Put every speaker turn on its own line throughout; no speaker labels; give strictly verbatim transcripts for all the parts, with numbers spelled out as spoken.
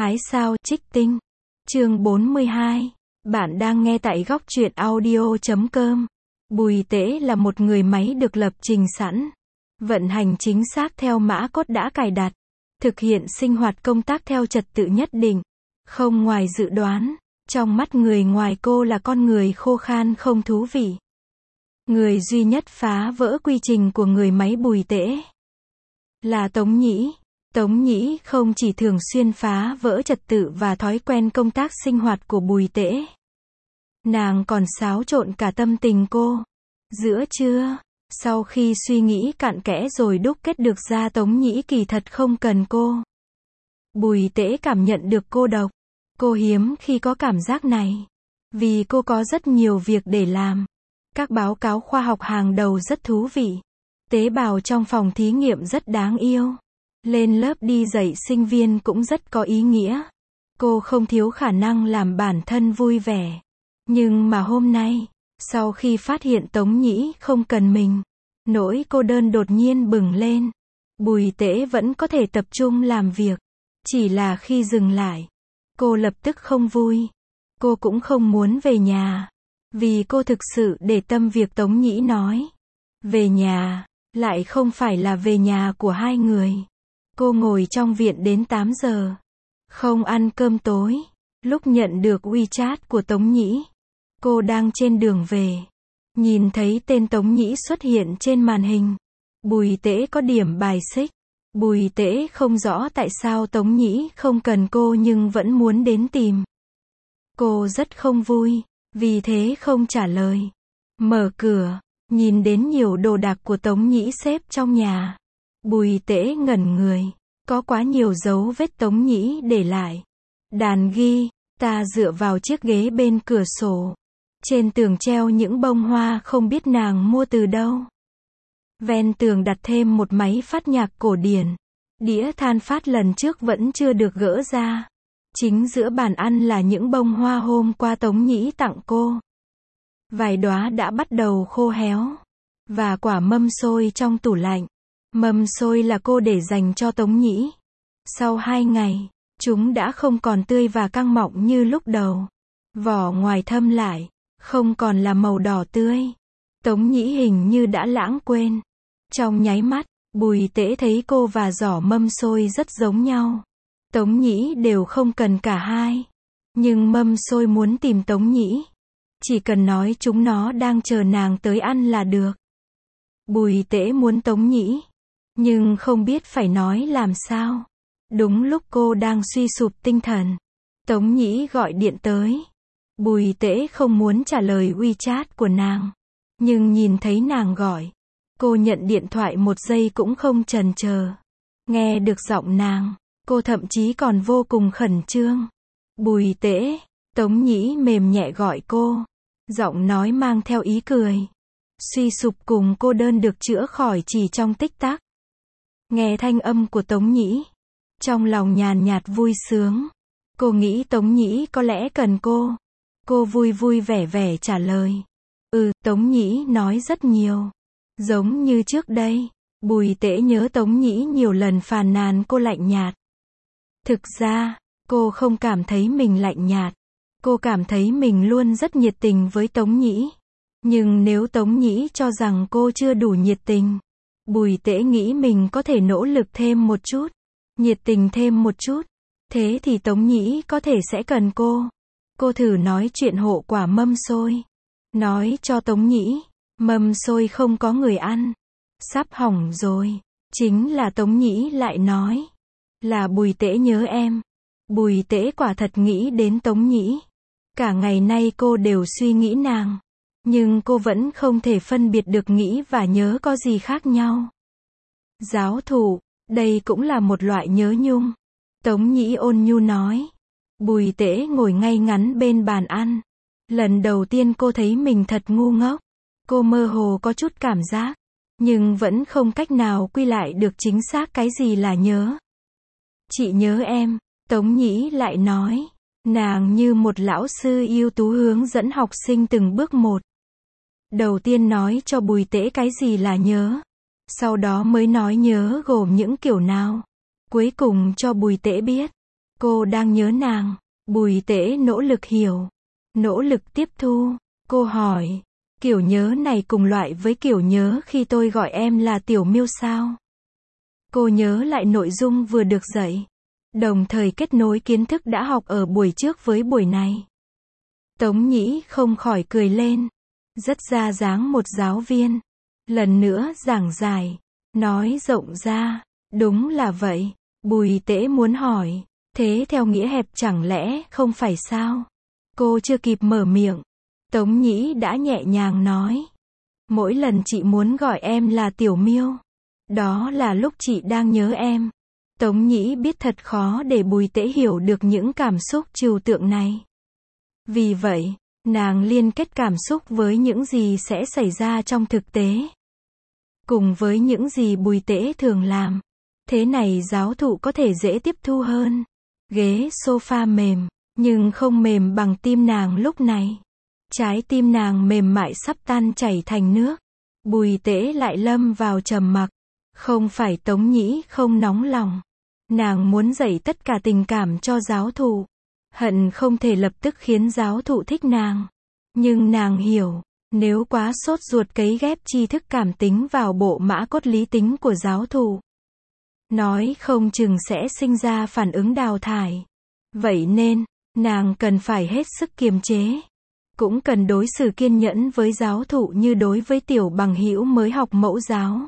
Hái sao, trích tinh. Chương bốn mươi hai. Bạn đang nghe tại góc truyện audio chấm com. Bùi Tễ là một người máy được lập trình sẵn, vận hành chính xác theo mã code đã cài đặt, thực hiện sinh hoạt công tác theo trật tự nhất định, không ngoài dự đoán. Trong mắt người ngoài cô là con người khô khan không thú vị. Người duy nhất phá vỡ quy trình của người máy Bùi Tễ là Tống Nhĩ. Tống Nhĩ không chỉ thường xuyên phá vỡ trật tự và thói quen công tác sinh hoạt của Bùi Tễ, nàng còn xáo trộn cả tâm tình cô. Giữa trưa, sau khi suy nghĩ cặn kẽ rồi đúc kết được ra Tống Nhĩ kỳ thật không cần cô, Bùi Tễ cảm nhận được cô độc. Cô hiếm khi có cảm giác này, vì cô có rất nhiều việc để làm. Các báo cáo khoa học hàng đầu rất thú vị. Tế bào trong phòng thí nghiệm rất đáng yêu. Lên lớp đi dạy sinh viên cũng rất có ý nghĩa. Cô không thiếu khả năng làm bản thân vui vẻ. Nhưng mà hôm nay, sau khi phát hiện Tống Nhĩ không cần mình, nỗi cô đơn đột nhiên bừng lên. Bùi Tễ vẫn có thể tập trung làm việc. Chỉ là khi dừng lại, cô lập tức không vui. Cô cũng không muốn về nhà, vì cô thực sự để tâm việc Tống Nhĩ nói. Về nhà, lại không phải là về nhà của hai người. Cô ngồi trong viện đến tám giờ, không ăn cơm tối. Lúc nhận được WeChat của Tống Nhĩ, cô đang trên đường về, nhìn thấy tên Tống Nhĩ xuất hiện trên màn hình. Bùi Tễ có điểm bài xích. Bùi Tễ không rõ tại sao Tống Nhĩ không cần cô nhưng vẫn muốn đến tìm. Cô rất không vui, vì thế không trả lời. Mở cửa, nhìn đến nhiều đồ đạc của Tống Nhĩ xếp trong nhà. Bùi Tễ ngẩn người, có quá nhiều dấu vết Tống Nhĩ để lại. Đàn ghi, ta dựa vào chiếc ghế bên cửa sổ. Trên tường treo những bông hoa không biết nàng mua từ đâu. Ven tường đặt thêm một máy phát nhạc cổ điển. Đĩa than phát lần trước vẫn chưa được gỡ ra. Chính giữa bàn ăn là những bông hoa hôm qua Tống Nhĩ tặng cô. Vài đóa đã bắt đầu khô héo. Và quả mâm xôi trong tủ lạnh. Mâm xôi là cô để dành cho Tống Nhĩ. Sau hai ngày, chúng đã không còn tươi và căng mọng như lúc đầu. Vỏ ngoài thâm lại, không còn là màu đỏ tươi. Tống Nhĩ hình như đã lãng quên. Trong nháy mắt, Bùi Tễ thấy cô và giỏ mâm xôi rất giống nhau. Tống Nhĩ đều không cần cả hai. Nhưng mâm xôi muốn tìm Tống Nhĩ. Chỉ cần nói chúng nó đang chờ nàng tới ăn là được. Bùi Tễ muốn Tống Nhĩ, nhưng không biết phải nói làm sao. Đúng lúc cô đang suy sụp tinh thần, Tống Nhĩ gọi điện tới. Bùi Tễ không muốn trả lời WeChat của nàng, nhưng nhìn thấy nàng gọi, cô nhận điện thoại một giây cũng không chần chờ. Nghe được giọng nàng, cô thậm chí còn vô cùng khẩn trương. Bùi Tễ, Tống Nhĩ mềm nhẹ gọi cô, giọng nói mang theo ý cười. Suy sụp cùng cô đơn được chữa khỏi chỉ trong tích tắc. Nghe thanh âm của Tống Nhĩ, trong lòng nhàn nhạt vui sướng. Cô nghĩ Tống Nhĩ có lẽ cần cô. Cô vui vui vẻ vẻ trả lời. Ừ, Tống Nhĩ nói rất nhiều. Giống như trước đây, Bùi Tễ nhớ Tống Nhĩ nhiều lần phàn nàn cô lạnh nhạt. Thực ra, cô không cảm thấy mình lạnh nhạt. Cô cảm thấy mình luôn rất nhiệt tình với Tống Nhĩ. Nhưng nếu Tống Nhĩ cho rằng cô chưa đủ nhiệt tình, Bùi Tễ nghĩ mình có thể nỗ lực thêm một chút, nhiệt tình thêm một chút. Thế thì Tống Nhĩ có thể sẽ cần cô. Cô thử nói chuyện hộ quả mâm xôi. Nói cho Tống Nhĩ, mâm xôi không có người ăn. Sắp hỏng rồi. Chính là Tống Nhĩ lại nói. Là Bùi Tễ nhớ em. Bùi Tễ quả thật nghĩ đến Tống Nhĩ. Cả ngày nay cô đều suy nghĩ nàng. Nhưng cô vẫn không thể phân biệt được nghĩ và nhớ có gì khác nhau. Giáo thụ, đây cũng là một loại nhớ nhung. Tống Nhĩ ôn nhu nói. Bùi Tễ ngồi ngay ngắn bên bàn ăn. Lần đầu tiên cô thấy mình thật ngu ngốc. Cô mơ hồ có chút cảm giác, nhưng vẫn không cách nào quy lại được chính xác cái gì là nhớ. Chị nhớ em, Tống Nhĩ lại nói. Nàng như một lão sư ưu tú hướng dẫn học sinh từng bước một. Đầu tiên nói cho Bùi Tễ cái gì là nhớ. Sau đó mới nói nhớ gồm những kiểu nào. Cuối cùng cho Bùi Tễ biết. Cô đang nhớ nàng. Bùi Tế nỗ lực hiểu, nỗ lực tiếp thu. Cô hỏi, kiểu nhớ này cùng loại với kiểu nhớ khi tôi gọi em là Tiểu Miêu sao? Cô nhớ lại nội dung vừa được dạy, đồng thời kết nối kiến thức đã học ở buổi trước với buổi này. Tống Nhĩ không khỏi cười lên, rất ra dáng một giáo viên. Lần nữa giảng giải, nói rộng ra, đúng là vậy. Bùi Tế muốn hỏi, thế theo nghĩa hẹp chẳng lẽ không phải sao? Cô chưa kịp mở miệng, Tống Nhĩ đã nhẹ nhàng nói, mỗi lần chị muốn gọi em là Tiểu Miêu, đó là lúc chị đang nhớ em. Tống Nhĩ biết thật khó để Bùi Tế hiểu được những cảm xúc trừu tượng này. Vì vậy, nàng liên kết cảm xúc với những gì sẽ xảy ra trong thực tế, cùng với những gì Bùi Tế thường làm. Thế này giáo thụ có thể dễ tiếp thu hơn. Ghế sofa mềm, nhưng không mềm bằng tim nàng lúc này. Trái tim nàng mềm mại sắp tan chảy thành nước. Bùi Tế lại lâm vào trầm mặc. Không phải Tống Nhĩ không nóng lòng. Nàng muốn dạy tất cả tình cảm cho giáo thụ. Hận không thể lập tức khiến giáo thụ thích nàng. Nhưng nàng hiểu, nếu quá sốt ruột cấy ghép tri thức cảm tính vào bộ mã cốt lý tính của giáo thụ, nói không chừng sẽ sinh ra phản ứng đào thải. Vậy nên, nàng cần phải hết sức kiềm chế. Cũng cần đối xử kiên nhẫn với giáo thụ như đối với tiểu bằng hữu mới học mẫu giáo.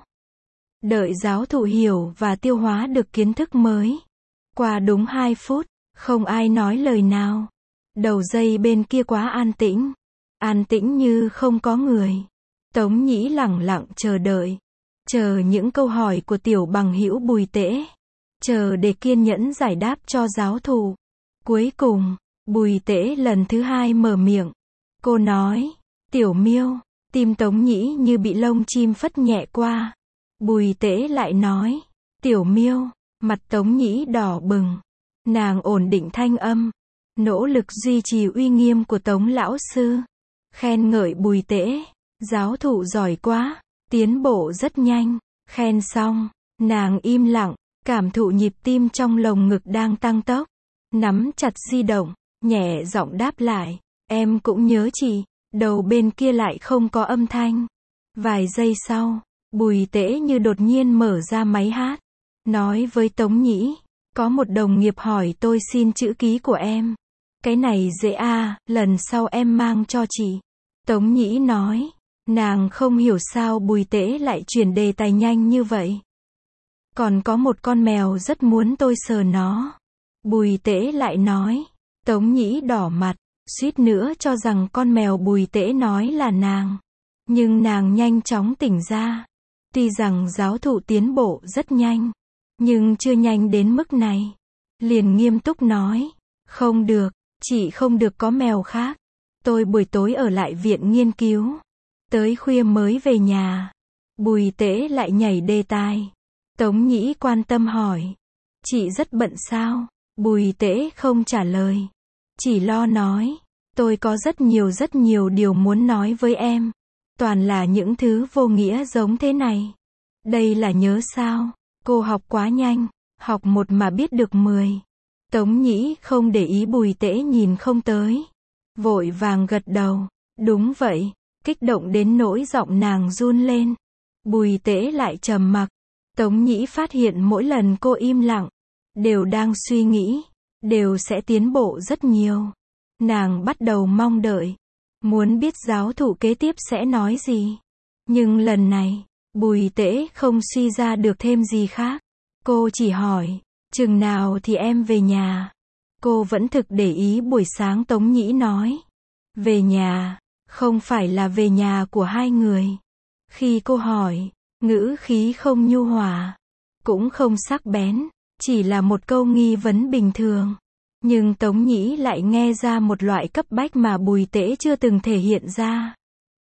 Đợi giáo thụ hiểu và tiêu hóa được kiến thức mới. Qua đúng hai phút, không ai nói lời nào. Đầu dây bên kia quá an tĩnh. An tĩnh như không có người. Tống Nhĩ lẳng lặng chờ đợi. Chờ những câu hỏi của tiểu bằng hữu Bùi Tế. Chờ để kiên nhẫn giải đáp cho giáo thụ. Cuối cùng, Bùi Tế lần thứ hai mở miệng. Cô nói, Tiểu Miêu. Tim Tống Nhĩ như bị lông chim phất nhẹ qua. Bùi Tế lại nói, Tiểu Miêu. Mặt Tống Nhĩ đỏ bừng. Nàng ổn định thanh âm, nỗ lực duy trì uy nghiêm của Tống lão sư. Khen ngợi Bùi Tế, giáo thụ giỏi quá, tiến bộ rất nhanh. Khen xong, nàng im lặng, cảm thụ nhịp tim trong lồng ngực đang tăng tốc. Nắm chặt di động, nhẹ giọng đáp lại, em cũng nhớ chị. Đầu bên kia lại không có âm thanh. Vài giây sau, Bùi Tế như đột nhiên mở ra máy hát, nói với Tống Nhĩ, có một đồng nghiệp hỏi tôi xin chữ ký của em. Cái này dễ à, lần sau em mang cho chị. Tống Nhĩ nói, nàng không hiểu sao Bùi Tế lại chuyển đề tài nhanh như vậy. Còn có một con mèo rất muốn tôi sờ nó. Bùi Tế lại nói, Tống Nhĩ đỏ mặt, suýt nữa cho rằng con mèo Bùi Tế nói là nàng. Nhưng nàng nhanh chóng tỉnh ra. Tuy rằng giáo thụ tiến bộ rất nhanh, nhưng chưa nhanh đến mức này. Liền nghiêm túc nói, không được, chị không được có mèo khác. Tôi buổi tối ở lại viện nghiên cứu, tới khuya mới về nhà. Bùi Tế lại nhảy đề tài. Tống Nhĩ quan tâm hỏi, chị rất bận sao? Bùi Tế không trả lời, chỉ lo nói, tôi có rất nhiều rất nhiều điều muốn nói với em. Toàn là những thứ vô nghĩa giống thế này. Đây là nhớ sao? Cô học quá nhanh, học một mà biết được mười. Tống Nhĩ không để ý Bùi Tế nhìn không tới. Vội vàng gật đầu, đúng vậy, kích động đến nỗi giọng nàng run lên. Bùi Tế lại trầm mặc. Tống Nhĩ phát hiện mỗi lần cô im lặng, đều đang suy nghĩ, đều sẽ tiến bộ rất nhiều. Nàng bắt đầu mong đợi, muốn biết giáo thụ kế tiếp sẽ nói gì. Nhưng lần này, Bùi Tế không suy ra được thêm gì khác. Cô chỉ hỏi, chừng nào thì em về nhà? Cô vẫn thực để ý buổi sáng Tống Nhĩ nói. Về nhà, không phải là về nhà của hai người. Khi cô hỏi, ngữ khí không nhu hòa, cũng không sắc bén, chỉ là một câu nghi vấn bình thường. Nhưng Tống Nhĩ lại nghe ra một loại cấp bách mà Bùi Tế chưa từng thể hiện ra.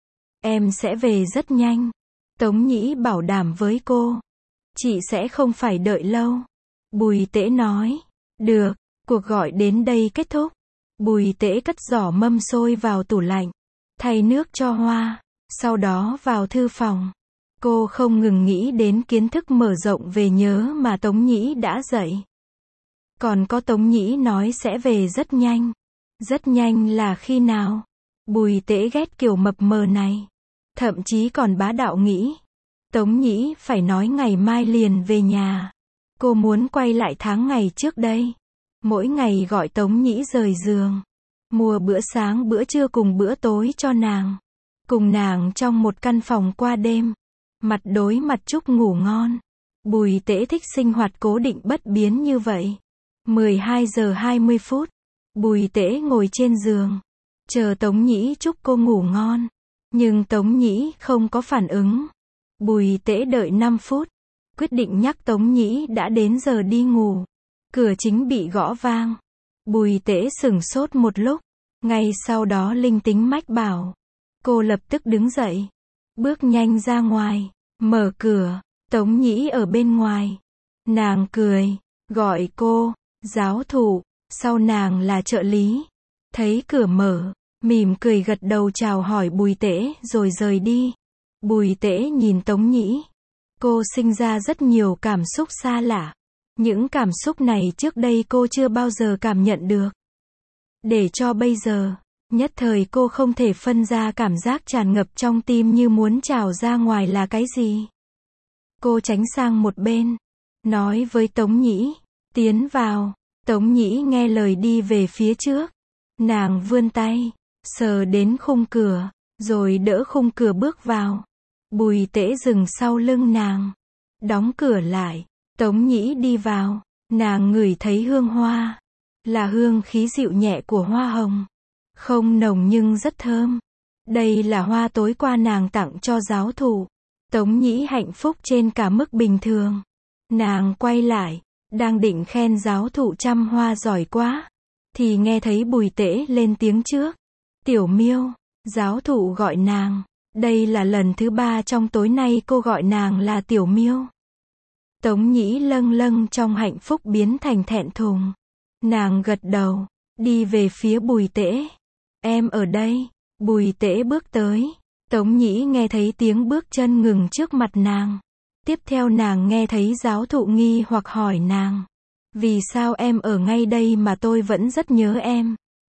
Em sẽ về rất nhanh. Tống Nhĩ bảo đảm với cô. Chị sẽ không phải đợi lâu. Bùi Tế nói. Được, cuộc gọi đến đây kết thúc. Bùi Tế cất giỏ mâm xôi vào tủ lạnh, thay nước cho Hoa, sau đó vào thư phòng. Cô không ngừng nghĩ đến kiến thức mở rộng về nhớ mà Tống Nhĩ đã dạy. Còn có Tống Nhĩ nói sẽ về rất nhanh. Rất nhanh là khi nào? Bùi Tế ghét kiểu mập mờ này. Thậm chí còn bá đạo nghĩ. Tống Nhĩ phải nói ngày mai liền về nhà. Cô muốn quay lại tháng ngày trước đây. Mỗi ngày gọi Tống Nhĩ rời giường. Mua bữa sáng bữa trưa cùng bữa tối cho nàng. Cùng nàng trong một căn phòng qua đêm. Mặt đối mặt chúc ngủ ngon. Bùi Tế thích sinh hoạt cố định bất biến như vậy. mười hai giờ hai mươi phút. Bùi Tế ngồi trên giường. Chờ Tống Nhĩ chúc cô ngủ ngon. Nhưng Tống Nhĩ không có phản ứng. Bùi Tế đợi năm phút. Quyết định nhắc Tống Nhĩ đã đến giờ đi ngủ. Cửa chính bị gõ vang. Bùi Tế sửng sốt một lúc. Ngay sau đó linh tính mách bảo. Cô lập tức đứng dậy. Bước nhanh ra ngoài. Mở cửa. Tống Nhĩ ở bên ngoài. Nàng cười. Gọi cô. Giáo thụ. Sau nàng là trợ lý. Thấy cửa mở. Mỉm cười gật đầu chào hỏi Bùi Tế rồi rời đi. Bùi Tế nhìn Tống Nhĩ. Cô sinh ra rất nhiều cảm xúc xa lạ. Những cảm xúc này trước đây cô chưa bao giờ cảm nhận được. Để cho bây giờ, nhất thời cô không thể phân ra cảm giác tràn ngập trong tim như muốn trào ra ngoài là cái gì. Cô tránh sang một bên. Nói với Tống Nhĩ. Tiến vào. Tống Nhĩ nghe lời đi về phía trước. Nàng vươn tay. Sờ đến khung cửa. Rồi đỡ khung cửa bước vào. Bùi Tế dừng sau lưng nàng. Đóng cửa lại. Tống Nhĩ đi vào. Nàng ngửi thấy hương hoa. Là hương khí dịu nhẹ của hoa hồng. Không nồng nhưng rất thơm. Đây là hoa tối qua nàng tặng cho giáo thụ. Tống Nhĩ hạnh phúc trên cả mức bình thường. Nàng quay lại. Đang định khen giáo thụ chăm hoa giỏi quá. Thì nghe thấy Bùi Tế lên tiếng trước. Tiểu Miêu. Giáo thụ gọi nàng. Đây là lần thứ ba trong tối nay cô gọi nàng là Tiểu Miêu. Tống Nhĩ lâng lâng trong hạnh phúc biến thành thẹn thùng. Nàng gật đầu. Đi về phía Bùi Tế. Em ở đây. Bùi Tế bước tới. Tống Nhĩ nghe thấy tiếng bước chân ngừng trước mặt nàng. Tiếp theo nàng nghe thấy giáo thụ nghi hoặc hỏi nàng. Vì sao em ở ngay đây mà tôi vẫn rất nhớ em?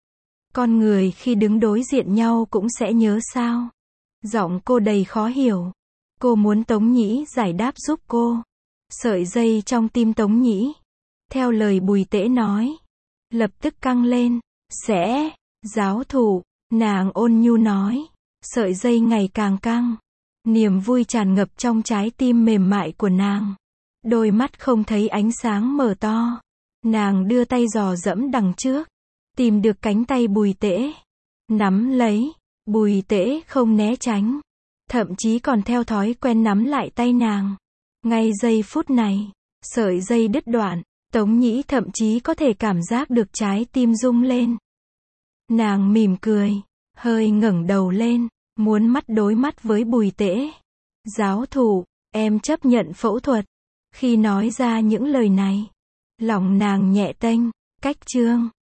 Con người khi đứng đối diện nhau cũng sẽ nhớ sao? Giọng cô đầy khó hiểu. Cô muốn Tống Nhĩ giải đáp giúp cô. Sợi dây trong tim Tống Nhĩ. Theo lời Bùi Tế nói. Lập tức căng lên. Sẽ. Giáo thụ. Nàng ôn nhu nói. Sợi dây ngày càng căng. Niềm vui tràn ngập trong trái tim mềm mại của nàng. Đôi mắt không thấy ánh sáng mở to. Nàng đưa tay dò dẫm đằng trước. Tìm được cánh tay Bùi Tế. Nắm lấy. Bùi Tế không né tránh. Thậm chí còn theo thói quen nắm lại tay nàng. Ngay giây phút này. Sợi dây đứt đoạn. Tống Nhĩ thậm chí có thể cảm giác được trái tim rung lên. Nàng mỉm cười. Hơi ngẩng đầu lên. Muốn mắt đối mắt với Bùi Tế. Giáo thụ. Em chấp nhận phẫu thuật. Khi nói ra những lời này. Lòng nàng nhẹ tênh. Cách chương.